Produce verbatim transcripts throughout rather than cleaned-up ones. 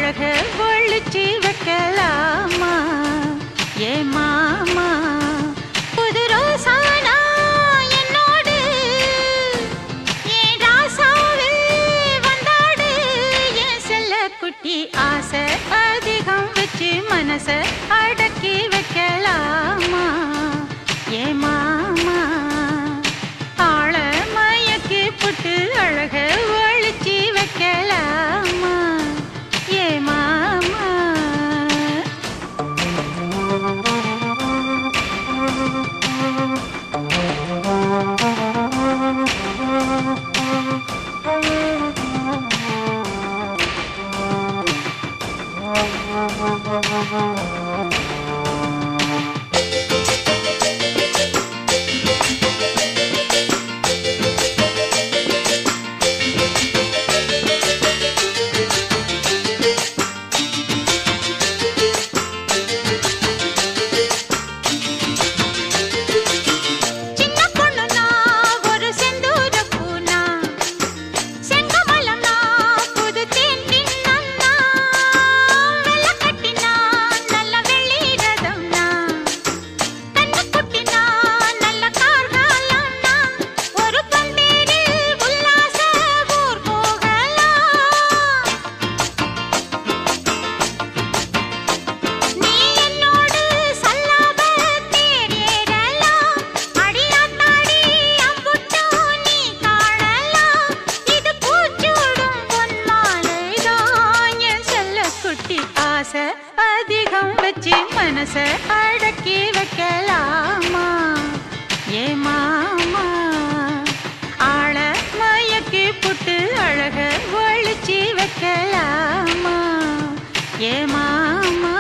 அழக ஒழிச்சு வைக்கலாமா ஏ மாமா புது ரோசானா என்னோடு ஏன் ராசாவே வந்தாடு என் செல்ல குட்டி ஆசை அதிகம் வச்சு மனச அடக்கி வைக்கலாமா ஏ மாமா ஆள மயக்கி புட்டு அழக ஒழிச்சு வைக்கலாமா ஏ மாமா அதிகம் வச்சு மனச அடக்கி வைக்கலாமா ஏ மாமா ஆள மயக்கி புட்டு அழக ஒழிச்சு வைக்கலாமா ஏ மாமா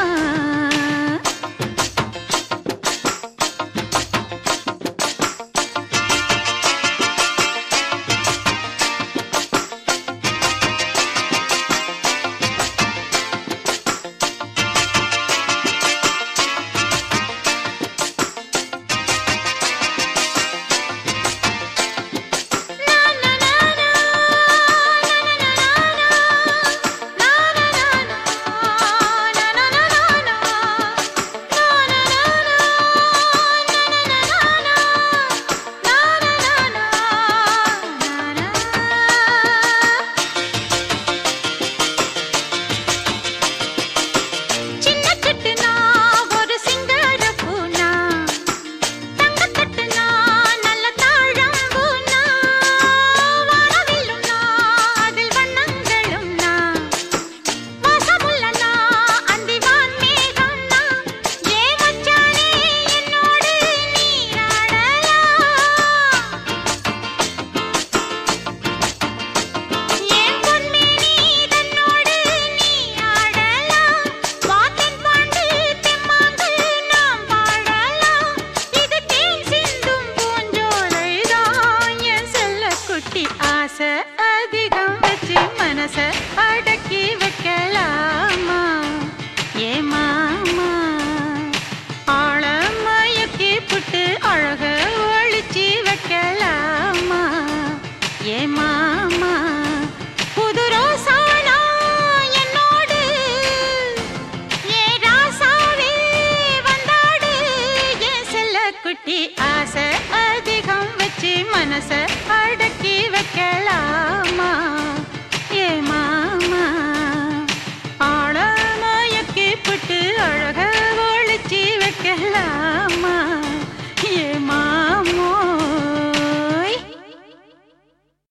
அதிகம் வச்சு மனச அடக்கி வைக்கலாமா ஏ மாமா ஆள மயக்கி புட்டு அழக ஒழிச்சு வைக்கலாமா ஏ மாமா புது ரோசானா என்னோடு ஏ ராசாவே வந்தாடு என் செல்ல குட்டி ஆசை அதிகம் வச்சு மனச அடக்கி